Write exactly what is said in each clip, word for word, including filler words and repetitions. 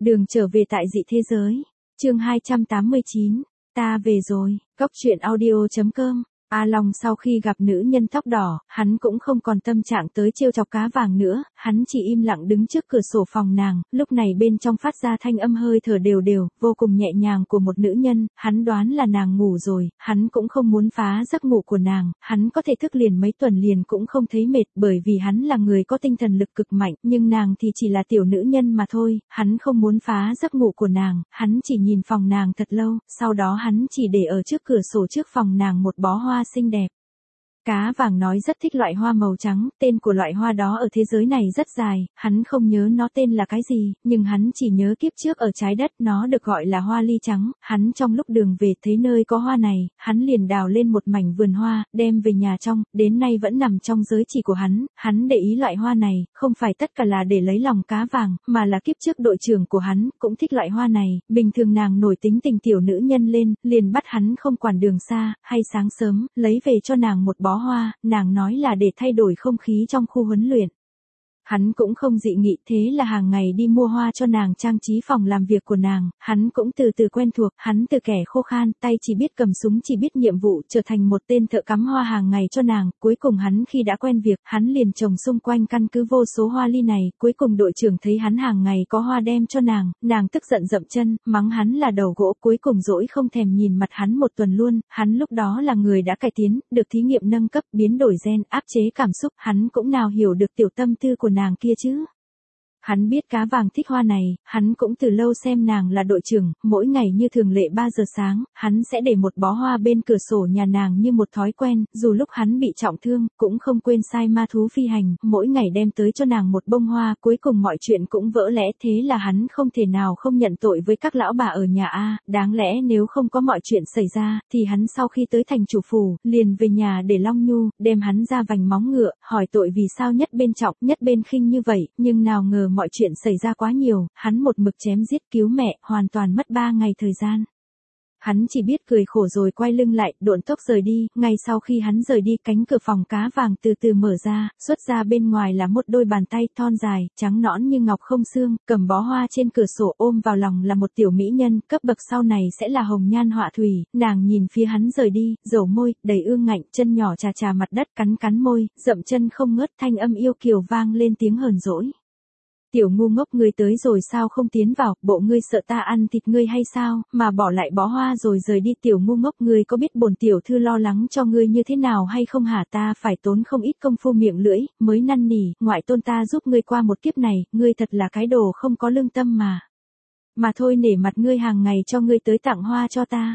Đường trở về tại dị thế giới. Chương hai trăm tám mươi chín. Ta về rồi. Cốc truyện audio chấm com. A Long sau khi gặp nữ nhân tóc đỏ, hắn cũng không còn tâm trạng tới trêu chọc cá vàng nữa, hắn chỉ im lặng đứng trước cửa sổ phòng nàng, lúc này bên trong phát ra thanh âm hơi thở đều đều, vô cùng nhẹ nhàng của một nữ nhân, hắn đoán là nàng ngủ rồi, hắn cũng không muốn phá giấc ngủ của nàng, hắn có thể thức liền mấy tuần liền cũng không thấy mệt bởi vì hắn là người có tinh thần lực cực mạnh, nhưng nàng thì chỉ là tiểu nữ nhân mà thôi, hắn không muốn phá giấc ngủ của nàng, hắn chỉ nhìn phòng nàng thật lâu, sau đó hắn chỉ để ở trước cửa sổ trước phòng nàng một bó hoa xinh đẹp. Cá vàng nói rất thích loại hoa màu trắng, tên của loại hoa đó ở thế giới này rất dài, hắn không nhớ nó tên là cái gì, nhưng hắn chỉ nhớ kiếp trước ở trái đất nó được gọi là hoa ly trắng, hắn trong lúc đường về thấy nơi có hoa này, hắn liền đào lên một mảnh vườn hoa, đem về nhà trong, đến nay vẫn nằm trong giới chỉ của hắn, hắn để ý loại hoa này, không phải tất cả là để lấy lòng cá vàng, mà là kiếp trước đội trưởng của hắn, cũng thích loại hoa này, bình thường nàng nổi tính tình tiểu nữ nhân lên, liền bắt hắn không quản đường xa, hay sáng sớm, lấy về cho nàng một bó hoa, nàng nói là để thay đổi không khí trong khu huấn luyện. Hắn cũng không dị nghị, thế là hàng ngày đi mua hoa cho nàng trang trí phòng làm việc của nàng, hắn cũng từ từ quen thuộc, hắn từ kẻ khô khan, tay chỉ biết cầm súng chỉ biết nhiệm vụ, trở thành một tên thợ cắm hoa hàng ngày cho nàng, cuối cùng hắn khi đã quen việc, hắn liền trồng xung quanh căn cứ vô số hoa ly này, cuối cùng đội trưởng thấy hắn hàng ngày có hoa đem cho nàng, nàng tức giận dậm chân, mắng hắn là đầu gỗ, cuối cùng dỗi không thèm nhìn mặt hắn một tuần luôn, hắn lúc đó là người đã cải tiến, được thí nghiệm nâng cấp, biến đổi gen, áp chế cảm xúc, hắn cũng nào hiểu được tiểu tâm tư của nàng kia chứ. Hắn biết cá vàng thích hoa này, hắn cũng từ lâu xem nàng là đội trưởng, mỗi ngày như thường lệ ba giờ sáng, hắn sẽ để một bó hoa bên cửa sổ nhà nàng như một thói quen, dù lúc hắn bị trọng thương, cũng không quên sai ma thú phi hành, mỗi ngày đem tới cho nàng một bông hoa, cuối cùng mọi chuyện cũng vỡ lẽ, thế là hắn không thể nào không nhận tội với các lão bà ở nhà A, đáng lẽ nếu không có mọi chuyện xảy ra, thì hắn sau khi tới thành chủ phủ, liền về nhà để Long Nhu, đem hắn ra vành móng ngựa, hỏi tội vì sao nhất bên trọng, nhất bên khinh như vậy, nhưng nào ngờ mọi chuyện xảy ra quá nhiều, hắn một mực chém giết cứu mẹ, hoàn toàn mất ba ngày thời gian. Hắn chỉ biết cười khổ rồi quay lưng lại, độn tốc rời đi, ngay sau khi hắn rời đi cánh cửa phòng cá vàng từ từ mở ra, xuất ra bên ngoài là một đôi bàn tay thon dài, trắng nõn như ngọc không xương, cầm bó hoa trên cửa sổ ôm vào lòng là một tiểu mỹ nhân, cấp bậc sau này sẽ là hồng nhan họa thủy, nàng nhìn phía hắn rời đi, dầu môi, đầy ương ngạnh, chân nhỏ chà chà mặt đất cắn cắn môi, dậm chân không ngớt thanh âm yêu kiều vang lên tiếng hờn dỗi. Tiểu ngu ngốc ngươi tới rồi sao không tiến vào, bộ ngươi sợ ta ăn thịt ngươi hay sao, mà bỏ lại bó hoa rồi rời đi. Tiểu ngu ngốc ngươi có biết bổn tiểu thư lo lắng cho ngươi như thế nào hay không hả? Ta phải tốn không ít công phu miệng lưỡi, mới năn nỉ, ngoại tôn ta giúp ngươi qua một kiếp này, ngươi thật là cái đồ không có lương tâm mà. Mà thôi nể mặt ngươi hàng ngày cho ngươi tới tặng hoa cho ta.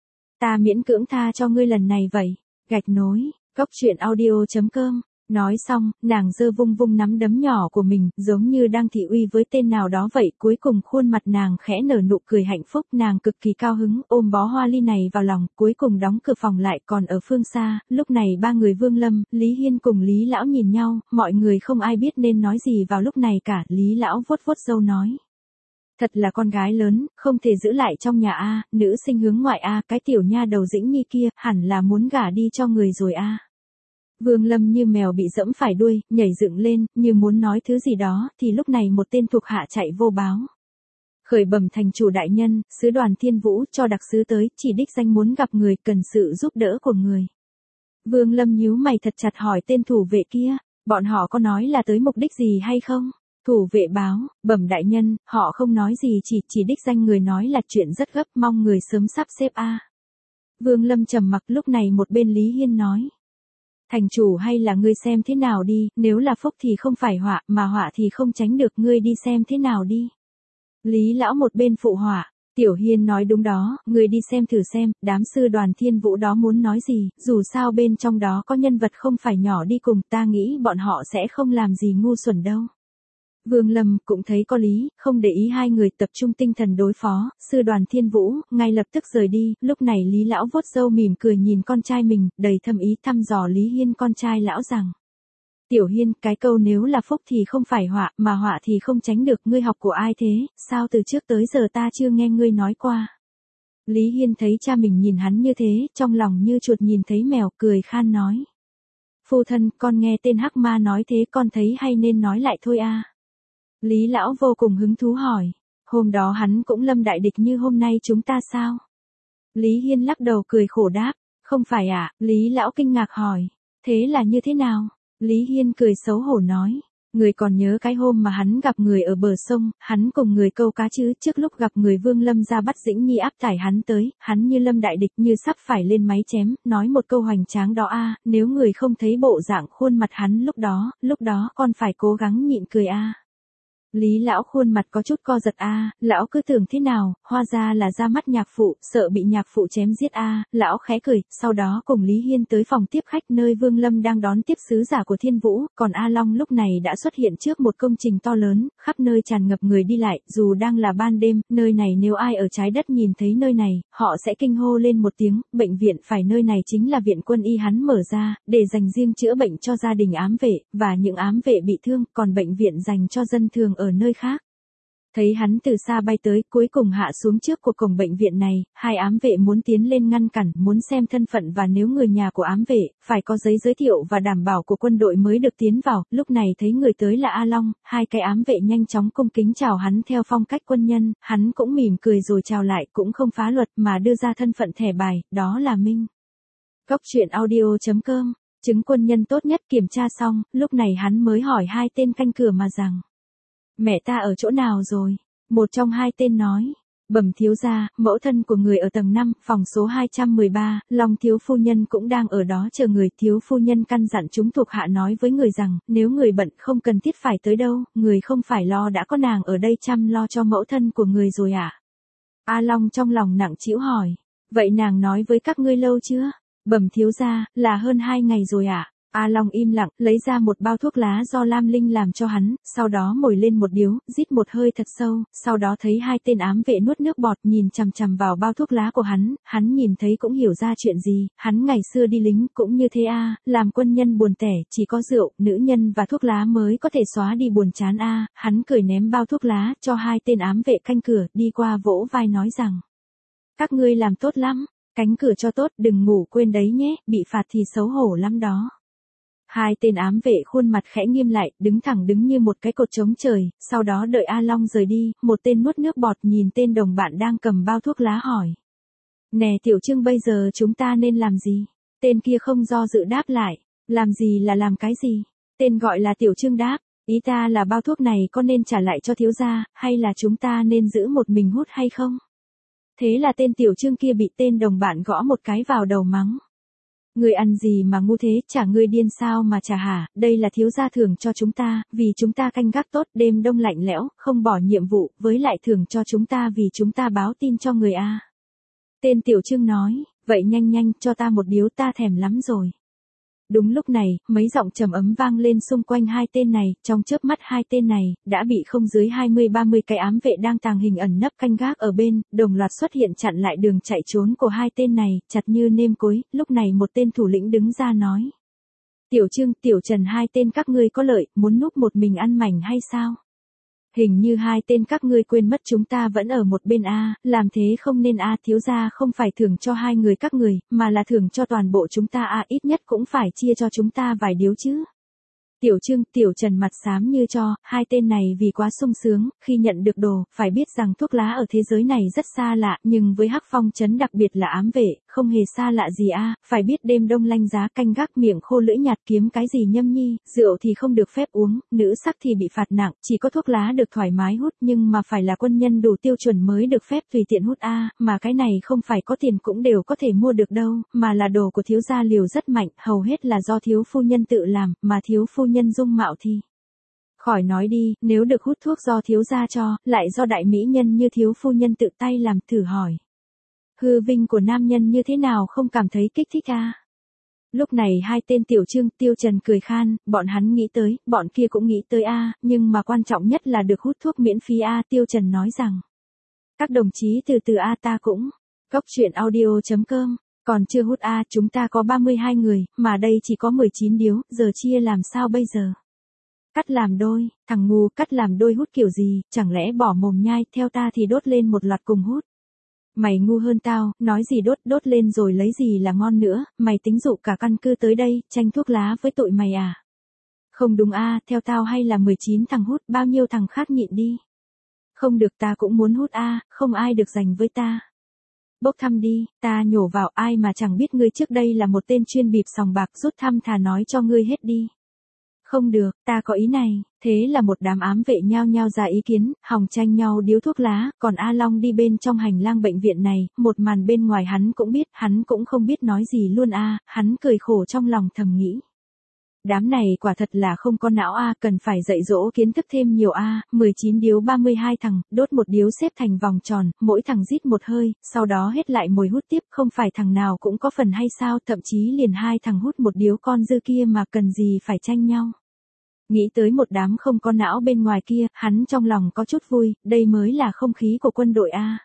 Ta miễn cưỡng tha cho ngươi lần này vậy. Gạch nối, cốc truyện audio chấm com. Nói xong, nàng giơ vung vung nắm đấm nhỏ của mình, giống như đang thị uy với tên nào đó vậy, cuối cùng khuôn mặt nàng khẽ nở nụ cười hạnh phúc, nàng cực kỳ cao hứng, ôm bó hoa ly này vào lòng, cuối cùng đóng cửa phòng lại. Còn ở phương xa, lúc này ba người Vương Lâm, Lý Hiên cùng Lý Lão nhìn nhau, mọi người không ai biết nên nói gì vào lúc này cả. Lý Lão vuốt vuốt râu nói. Thật là con gái lớn, không thể giữ lại trong nhà A, nữ sinh hướng ngoại A, cái tiểu nha đầu Dĩnh Nhi kia, hẳn là muốn gả đi cho người rồi A. Vương Lâm như mèo bị dẫm phải đuôi, nhảy dựng lên, như muốn nói thứ gì đó, thì lúc này một tên thuộc hạ chạy vô báo. Khởi bẩm thành chủ đại nhân, sứ đoàn Thiên Vũ cho đặc sứ tới, chỉ đích danh muốn gặp người, cần sự giúp đỡ của người. Vương Lâm nhíu mày thật chặt hỏi tên thủ vệ kia, bọn họ có nói là tới mục đích gì hay không? Thủ vệ báo, bẩm đại nhân, họ không nói gì, chỉ chỉ đích danh người nói là chuyện rất gấp, mong người sớm sắp xếp a. Vương Lâm trầm mặc, lúc này một bên Lý Hiên nói. Thành chủ hay là ngươi xem thế nào đi, nếu là phúc thì không phải họa, mà họa thì không tránh được, ngươi đi xem thế nào đi. Lý Lão một bên phụ họa, Tiểu Hiên nói đúng đó, ngươi đi xem thử xem, đám sư đoàn Thiên Vũ đó muốn nói gì, dù sao bên trong đó có nhân vật không phải nhỏ đi cùng, ta nghĩ bọn họ sẽ không làm gì ngu xuẩn đâu. Vương Lâm cũng thấy có lý, không để ý hai người, tập trung tinh thần đối phó, sư đoàn Thiên Vũ, ngay lập tức rời đi, lúc này Lý Lão vuốt râu mỉm cười nhìn con trai mình, đầy thâm ý thăm dò Lý Hiên con trai lão rằng. Tiểu Hiên, cái câu nếu là phúc thì không phải họa, mà họa thì không tránh được, ngươi học của ai thế, sao từ trước tới giờ ta chưa nghe ngươi nói qua. Lý Hiên thấy cha mình nhìn hắn như thế, trong lòng như chuột nhìn thấy mèo, cười khan nói. Phu thân, con nghe tên hắc ma nói thế con thấy hay nên nói lại thôi a. Lý Lão vô cùng hứng thú hỏi. Hôm đó hắn cũng lâm đại địch như hôm nay chúng ta sao? Lý Hiên lắc đầu cười khổ đáp, không phải ạ, à? Lý lão kinh ngạc hỏi, thế là như thế nào? Lý Hiên cười xấu hổ nói, người còn nhớ cái hôm mà hắn gặp người ở bờ sông, hắn cùng người câu cá chứ, trước lúc gặp người Vương Lâm ra bắt Dĩnh Nhi áp tải hắn tới, hắn như lâm đại địch như sắp phải lên máy chém, nói một câu hoành tráng đó a, nếu người không thấy bộ dạng khuôn mặt hắn lúc đó, lúc đó con phải cố gắng nhịn cười a. Lý lão khuôn mặt có chút co giật a, lão cứ tưởng thế nào, hóa ra là ra mắt nhạc phụ, sợ bị nhạc phụ chém giết a, lão khẽ cười, sau đó cùng Lý Hiên tới phòng tiếp khách nơi Vương Lâm đang đón tiếp sứ giả của Thiên Vũ, còn A Long lúc này đã xuất hiện trước một công trình to lớn, khắp nơi tràn ngập người đi lại, dù đang là ban đêm, nơi này nếu ai ở trái đất nhìn thấy nơi này, họ sẽ kinh hô lên một tiếng, bệnh viện phải nơi này chính là viện quân y hắn mở ra, để dành riêng chữa bệnh cho gia đình ám vệ, và những ám vệ bị thương, còn bệnh viện dành cho dân thường ở nơi khác. Thấy hắn từ xa bay tới, cuối cùng hạ xuống trước của cổng bệnh viện này, hai ám vệ muốn tiến lên ngăn cản, muốn xem thân phận và nếu người nhà của ám vệ, phải có giấy giới thiệu và đảm bảo của quân đội mới được tiến vào, lúc này thấy người tới là A Long, hai cái ám vệ nhanh chóng cung kính chào hắn theo phong cách quân nhân, hắn cũng mỉm cười rồi chào lại, cũng không phá luật mà đưa ra thân phận thẻ bài, đó là Minh. Góc truyện audio chấm com, chứng quân nhân tốt nhất kiểm tra xong, lúc này hắn mới hỏi hai tên canh cửa mà rằng. Mẹ ta ở chỗ nào rồi? Một trong hai tên nói. Bẩm thiếu gia, mẫu thân của người ở tầng năm, phòng số hai trăm mười ba, Long thiếu phu nhân cũng đang ở đó chờ người. Thiếu phu nhân căn dặn chúng thuộc hạ nói với người rằng, nếu người bận không cần thiết phải tới đâu, người không phải lo đã có nàng ở đây chăm lo cho mẫu thân của người rồi à? A Long trong lòng nặng trĩu hỏi. Vậy nàng nói với các ngươi lâu chưa? Bẩm thiếu gia, là hơn hai ngày rồi ạ. À? A Long im lặng, lấy ra một bao thuốc lá do Lam Linh làm cho hắn, sau đó mồi lên một điếu, rít một hơi thật sâu, sau đó thấy hai tên ám vệ nuốt nước bọt nhìn chằm chằm vào bao thuốc lá của hắn, hắn nhìn thấy cũng hiểu ra chuyện gì, hắn ngày xưa đi lính cũng như thế a, làm quân nhân buồn tẻ, chỉ có rượu, nữ nhân và thuốc lá mới có thể xóa đi buồn chán a, hắn cười ném bao thuốc lá cho hai tên ám vệ canh cửa, đi qua vỗ vai nói rằng, các ngươi làm tốt lắm, cánh cửa cho tốt, đừng ngủ quên đấy nhé, bị phạt thì xấu hổ lắm đó. Hai tên ám vệ khuôn mặt khẽ nghiêm lại, đứng thẳng đứng như một cái cột trống trời, sau đó đợi A Long rời đi, một tên nuốt nước bọt nhìn tên đồng bạn đang cầm bao thuốc lá hỏi. Nè Tiểu Trương bây giờ chúng ta nên làm gì? Tên kia không do dự đáp lại, làm gì là làm cái gì? Tên gọi là Tiểu Trương đáp, ý ta là bao thuốc này có nên trả lại cho thiếu gia, hay là chúng ta nên giữ một mình hút hay không? Thế là tên Tiểu Trương kia bị tên đồng bạn gõ một cái vào đầu mắng. Ngươi ăn gì mà ngu thế, chả ngươi điên sao mà chả hả, đây là thiếu gia thưởng cho chúng ta, vì chúng ta canh gác tốt, đêm đông lạnh lẽo, không bỏ nhiệm vụ, với lại thưởng cho chúng ta vì chúng ta báo tin cho người a. Tên Tiểu Trương nói, vậy nhanh nhanh, cho ta một điếu, ta thèm lắm rồi. Đúng lúc này, mấy giọng trầm ấm vang lên xung quanh hai tên này, trong chớp mắt hai tên này, đã bị không dưới hai mươi ba mươi cái ám vệ đang tàng hình ẩn nấp canh gác ở bên, đồng loạt xuất hiện chặn lại đường chạy trốn của hai tên này, chặt như nêm cối, lúc này một tên thủ lĩnh đứng ra nói. Tiểu Trương, Tiểu Trần hai tên các ngươi có lợi, muốn núp một mình ăn mảnh hay sao? Hình như hai tên các ngươi quên mất chúng ta vẫn ở một bên a, làm thế không nên a, thiếu gia không phải thưởng cho hai người các người, mà là thưởng cho toàn bộ chúng ta a, ít nhất cũng phải chia cho chúng ta vài điếu chứ. Tiểu Trương, Tiểu Trần mặt xám như cho, hai tên này vì quá sung sướng, khi nhận được đồ, phải biết rằng thuốc lá ở thế giới này rất xa lạ, nhưng với Hắc Phong trấn đặc biệt là ám vệ, không hề xa lạ gì a, phải biết đêm đông lanh giá canh gác miệng khô lưỡi nhạt kiếm cái gì nhâm nhi, rượu thì không được phép uống, nữ sắc thì bị phạt nặng, chỉ có thuốc lá được thoải mái hút nhưng mà phải là quân nhân đủ tiêu chuẩn mới được phép tùy tiện hút a, mà cái này không phải có tiền cũng đều có thể mua được đâu, mà là đồ của thiếu gia liều rất mạnh, hầu hết là do thiếu phu nhân tự làm, mà thiếu phu nhân dung mạo thì khỏi nói đi, nếu được hút thuốc do thiếu gia cho, lại do đại mỹ nhân như thiếu phu nhân tự tay làm, thử hỏi. Hư vinh của nam nhân như thế nào không cảm thấy kích thích à? Lúc này hai tên Tiểu Trương, Tiêu Trần cười khan, bọn hắn nghĩ tới, bọn kia cũng nghĩ tới a, nhưng mà quan trọng nhất là được hút thuốc miễn phí a, Tiêu Trần nói rằng. Các đồng chí từ từ a, ta cũng. Góc truyện audio chấm com. Còn chưa hút a, chúng ta có ba mươi hai người, mà đây chỉ có mười chín điếu, giờ chia làm sao bây giờ? Cắt làm đôi, thằng ngu, cắt làm đôi hút kiểu gì, chẳng lẽ bỏ mồm nhai, theo ta thì đốt lên một loạt cùng hút. Mày ngu hơn tao, nói gì đốt, đốt lên rồi lấy gì là ngon nữa, mày tính dụ cả căn cứ tới đây, tranh thuốc lá với tụi mày à? Không đúng a, theo tao hay là mười chín thằng hút, bao nhiêu thằng khác nhịn đi. Không được, ta cũng muốn hút a, không ai được giành với ta. Bốc thăm đi, ta nhổ vào, ai mà chẳng biết ngươi trước đây là một tên chuyên bịp sòng bạc, rút thăm thà nói cho ngươi hết đi. Không được, ta có ý này, thế là một đám ám vệ nhao nhao ra ý kiến, hòng tranh nhau điếu thuốc lá, còn A Long đi bên trong hành lang bệnh viện này, một màn bên ngoài hắn cũng biết, hắn cũng không biết nói gì luôn a, hắn cười khổ trong lòng thầm nghĩ. Đám này quả thật là không có não a, cần phải dạy dỗ kiến thức thêm nhiều a, mười chín điếu ba mươi hai thằng, đốt một điếu xếp thành vòng tròn, mỗi thằng rít một hơi, sau đó hết lại mồi hút tiếp, không phải thằng nào cũng có phần hay sao, thậm chí liền hai thằng hút một điếu con dư kia mà cần gì phải tranh nhau. Nghĩ tới một đám không có não bên ngoài kia, hắn trong lòng có chút vui, đây mới là không khí của quân đội a.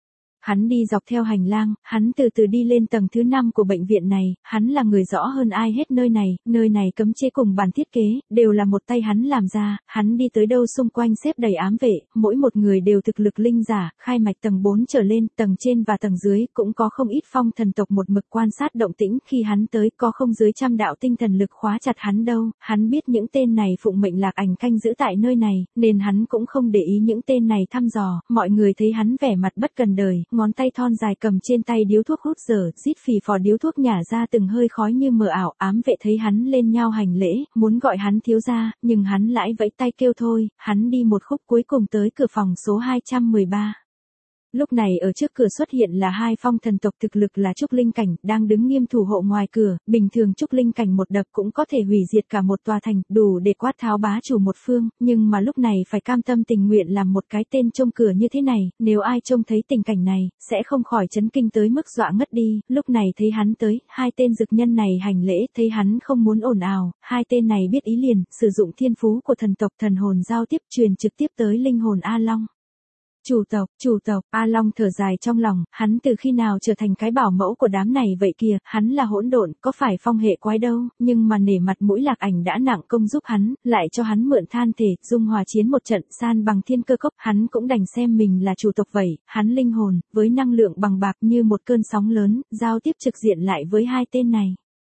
Hắn đi dọc theo hành lang, hắn từ từ đi lên tầng thứ năm của bệnh viện này, hắn là người rõ hơn ai hết nơi này, nơi này cấm chế cùng bản thiết kế, đều là một tay hắn làm ra, hắn đi tới đâu xung quanh xếp đầy ám vệ, mỗi một người đều thực lực linh giả, khai mạch tầng bốn trở lên, tầng trên và tầng dưới, cũng có không ít phong thần tộc một mực quan sát động tĩnh, khi hắn tới có không dưới trăm đạo tinh thần lực khóa chặt hắn đâu, hắn biết những tên này phụng mệnh Lạc Ảnh canh giữ tại nơi này, nên hắn cũng không để ý những tên này thăm dò, mọi người thấy hắn vẻ mặt bất cần đời, ngón tay thon dài cầm trên tay điếu thuốc hút dở, rít phì phò điếu thuốc nhả ra từng hơi khói như mờ ảo, ám vệ thấy hắn lên nhau hành lễ, muốn gọi hắn thiếu gia, nhưng hắn lãi vẫy tay kêu thôi, hắn đi một khúc cuối cùng tới cửa phòng số hai trăm mười ba. Lúc này ở trước cửa xuất hiện là hai phong thần tộc thực lực là Trúc Linh Cảnh, đang đứng nghiêm thủ hộ ngoài cửa, bình thường Trúc Linh Cảnh một đập cũng có thể hủy diệt cả một tòa thành, đủ để quát tháo bá chủ một phương, nhưng mà lúc này phải cam tâm tình nguyện làm một cái tên trông cửa như thế này, nếu ai trông thấy tình cảnh này, sẽ không khỏi chấn kinh tới mức dọa ngất đi, lúc này thấy hắn tới, hai tên dực nhân này hành lễ, thấy hắn không muốn ồn ào, hai tên này biết ý liền, sử dụng thiên phú của thần tộc thần hồn giao tiếp truyền trực tiếp tới linh hồn A Long. Chủ tộc, chủ tộc, A Long thở dài trong lòng, hắn từ khi nào trở thành cái bảo mẫu của đám này vậy kìa, hắn là hỗn độn, có phải phong hệ quái đâu, nhưng mà nể mặt mũi Lạc Ảnh đã nặng công giúp hắn, lại cho hắn mượn than thể, dung hòa chiến một trận, san bằng thiên cơ cốc, hắn cũng đành xem mình là chủ tộc vậy, hắn linh hồn, với năng lượng bằng bạc như một cơn sóng lớn, giao tiếp trực diện lại với hai tên này.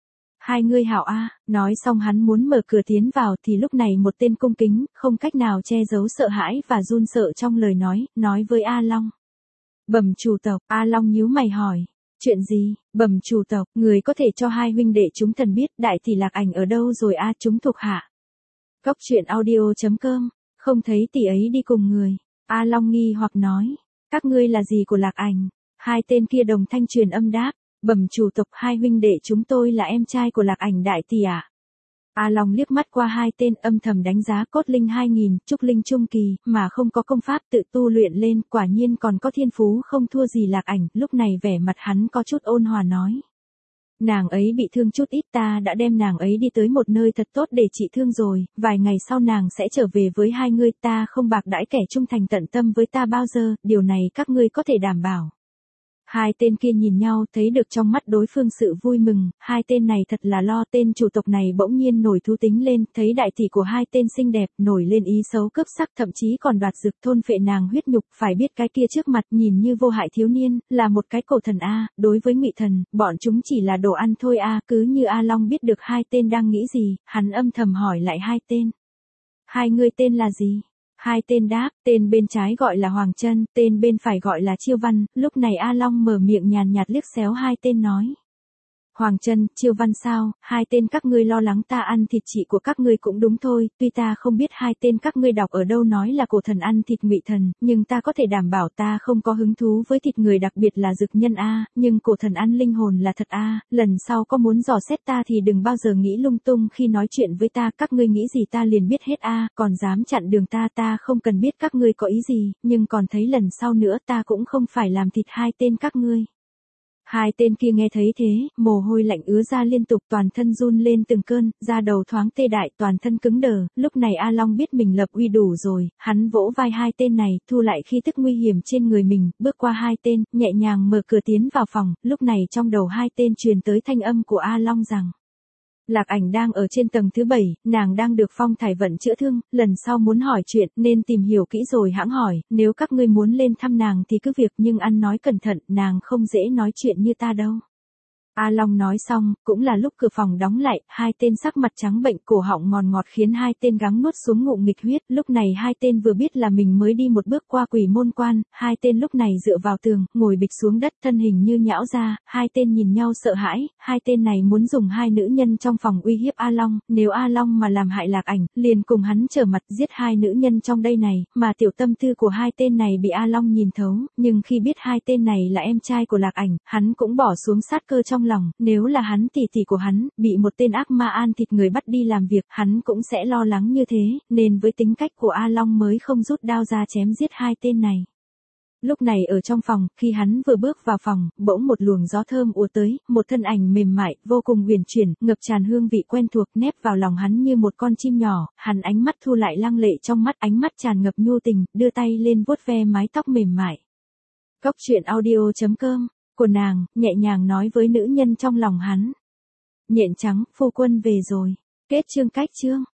Hai ngươi hảo a, nói xong hắn muốn mở cửa tiến vào thì lúc này một tên cung kính, không cách nào che giấu sợ hãi và run sợ trong lời nói, nói với A Long. Bẩm chủ tộc, A Long nhíu mày hỏi. Chuyện gì, bẩm chủ tộc, người có thể cho hai huynh đệ chúng thần biết đại tỷ Lạc Ảnh ở đâu rồi a, chúng thuộc hạ. Cốc truyện audio chấm com, không thấy tỷ ấy đi cùng người. A Long nghi hoặc nói, các ngươi là gì của Lạc Ảnh? Hai tên kia đồng thanh truyền âm đáp. Bẩm chủ tộc, hai huynh đệ chúng tôi là em trai của Lạc Ảnh đại tỷ ạ. A Long liếc mắt qua hai tên, âm thầm đánh giá cốt linh hai nghìn, Trúc Linh trung kỳ, mà không có công pháp tự tu luyện lên, quả nhiên còn có thiên phú không thua gì Lạc Ảnh, lúc này vẻ mặt hắn có chút ôn hòa nói. Nàng ấy bị thương chút ít, ta đã đem nàng ấy đi tới một nơi thật tốt để trị thương rồi, vài ngày sau nàng sẽ trở về với hai ngươi, ta không bạc đãi kẻ trung thành tận tâm với ta bao giờ, điều này các ngươi có thể đảm bảo. Hai tên kia nhìn nhau, thấy được trong mắt đối phương sự vui mừng, hai tên này thật là lo, tên chủ tộc này bỗng nhiên nổi thú tính lên, thấy đại tỷ của hai tên xinh đẹp, nổi lên ý xấu cướp sắc, thậm chí còn đoạt dược thôn phệ nàng huyết nhục, phải biết cái kia trước mặt nhìn như vô hại thiếu niên, là một cái cổ thần a, đối với Ngụy Thần, bọn chúng chỉ là đồ ăn thôi a, cứ như A Long biết được hai tên đang nghĩ gì, hắn âm thầm hỏi lại hai tên. Hai người tên là gì? Hai tên đáp, tên bên trái gọi là Hoàng Chân, tên bên phải gọi là Chiêu Văn, lúc này A Long mở miệng nhàn nhạt liếc xéo hai tên nói. Hoàng Chân, Chiêu Văn sao, hai tên các ngươi lo lắng ta ăn thịt chị của các ngươi cũng đúng thôi, tuy ta không biết hai tên các ngươi đọc ở đâu nói là cổ thần ăn thịt Ngụy Thần, nhưng ta có thể đảm bảo ta không có hứng thú với thịt người, đặc biệt là dực nhân a, nhưng cổ thần ăn linh hồn là thật a, lần sau có muốn dò xét ta thì đừng bao giờ nghĩ lung tung khi nói chuyện với ta, các ngươi nghĩ gì ta liền biết hết a, còn dám chặn đường ta, ta không cần biết các ngươi có ý gì, nhưng còn thấy lần sau nữa ta cũng không phải làm thịt hai tên các ngươi. Hai tên kia nghe thấy thế, mồ hôi lạnh ứa ra liên tục, toàn thân run lên từng cơn, da đầu thoáng tê đại, toàn thân cứng đờ, lúc này A Long biết mình lập uy đủ rồi, hắn vỗ vai hai tên này, thu lại khí tức nguy hiểm trên người mình, bước qua hai tên, nhẹ nhàng mở cửa tiến vào phòng, lúc này trong đầu hai tên truyền tới thanh âm của A Long rằng. Lạc Ảnh đang ở trên tầng thứ bảy, nàng đang được Phong Thải Vận chữa thương, lần sau muốn hỏi chuyện nên tìm hiểu kỹ rồi hãng hỏi, nếu các ngươi muốn lên thăm nàng thì cứ việc, nhưng ăn nói cẩn thận, nàng không dễ nói chuyện như ta đâu. A Long nói xong, cũng là lúc cửa phòng đóng lại, hai tên sắc mặt trắng bệnh cổ họng ngòn ngọt khiến hai tên gắng nuốt xuống ngụm nghịch huyết. Lúc này hai tên vừa biết là mình mới đi một bước qua quỷ môn quan, hai tên lúc này dựa vào tường, ngồi bịch xuống đất thân hình như nhão ra, hai tên nhìn nhau sợ hãi, hai tên này muốn dùng hai nữ nhân trong phòng uy hiếp A Long, nếu A Long mà làm hại Lạc Ảnh, liền cùng hắn trở mặt giết hai nữ nhân trong đây này, mà tiểu tâm tư của hai tên này bị A Long nhìn thấu, nhưng khi biết hai tên này là em trai của Lạc Ảnh, hắn cũng bỏ xuống sát cơ trong lòng, nếu là hắn tỷ tỷ của hắn, bị một tên ác ma ăn thịt người bắt đi làm việc, hắn cũng sẽ lo lắng như thế, nên với tính cách của A Long mới không rút đao ra chém giết hai tên này. Lúc này ở trong phòng, khi hắn vừa bước vào phòng, bỗng một luồng gió thơm ùa tới, một thân ảnh mềm mại, vô cùng huyền chuyển, ngập tràn hương vị quen thuộc nép vào lòng hắn như một con chim nhỏ, hắn ánh mắt thu lại lăng lệ trong mắt, ánh mắt tràn ngập nhu tình, đưa tay lên vuốt ve mái tóc mềm mại. Cốc truyện audio chấm com của nàng, nhẹ nhàng nói với nữ nhân trong lòng hắn. Nhện trắng, phu quân về rồi. Kết chương cách chương.